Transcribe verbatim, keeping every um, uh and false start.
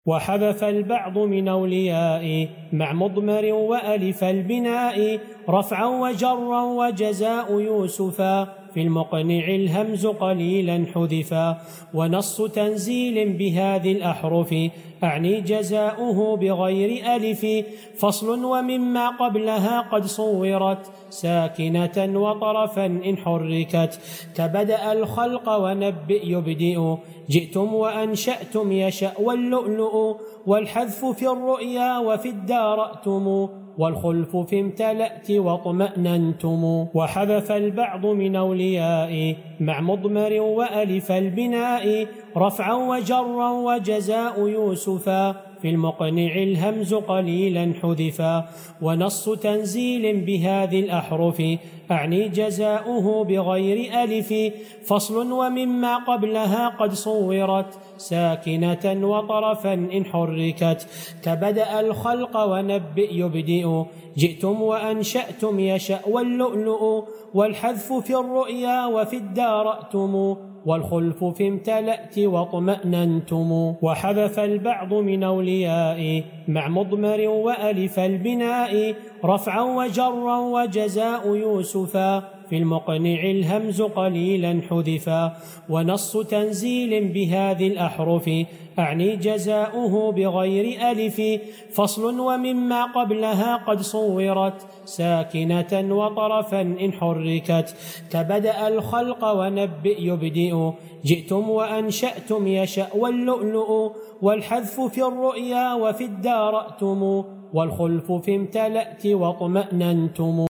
وحذف البعض من أولياء مع مضمر وألف البناء رفعا وجرا وجزاء يوسفا في المقنع الهمز قليلا حذفا ونص تنزيل بهذه الأحرف أعني جزاؤه بغير ألف فصل ومما قبلها قد صورت ساكنة وطرفا إن حركت كبدأ الخلق ونبئ يبدئ جئتم وأنشأتم يشأ واللؤلؤ والحذف في الرؤيا وفي الدارأتم والخلف في امتلأت واطمأننتم وحذف البعض من أولياء مع مضمر وألف البناء رفعا وجرا وجزاء يوسفا في المقنع الهمز قليلا حذفا ونص تنزيل بهذه الأحرف أعني جزاؤه بغير ألف فصل ومما قبلها قد صورت ساكنة وطرفا إن حركت كبدأ الخلق ونبئ يبدئ جئتم وأنشأتم يشأ واللؤلؤ والحذف في الرؤيا وفي الدارأتم والخلف في امتلأت واطمأننتم وحذف البعض من أولياء مع مضمر وألف البناء رفعا وجرا وجزاء يوسفا في المقنع الهمز قليلا حذفا ونص تنزيل بهذه الأحرف أعني جزاؤه بغير ألف فصل ومما قبلها قد صورت ساكنة وطرفا إن حركت كبدأ الخلق ونبئ يبدئ جئتم وأنشأتم يشأ واللؤلؤ والحذف في الرؤيا وفي الدارأتم والخلف في امتلأت واطمأننتم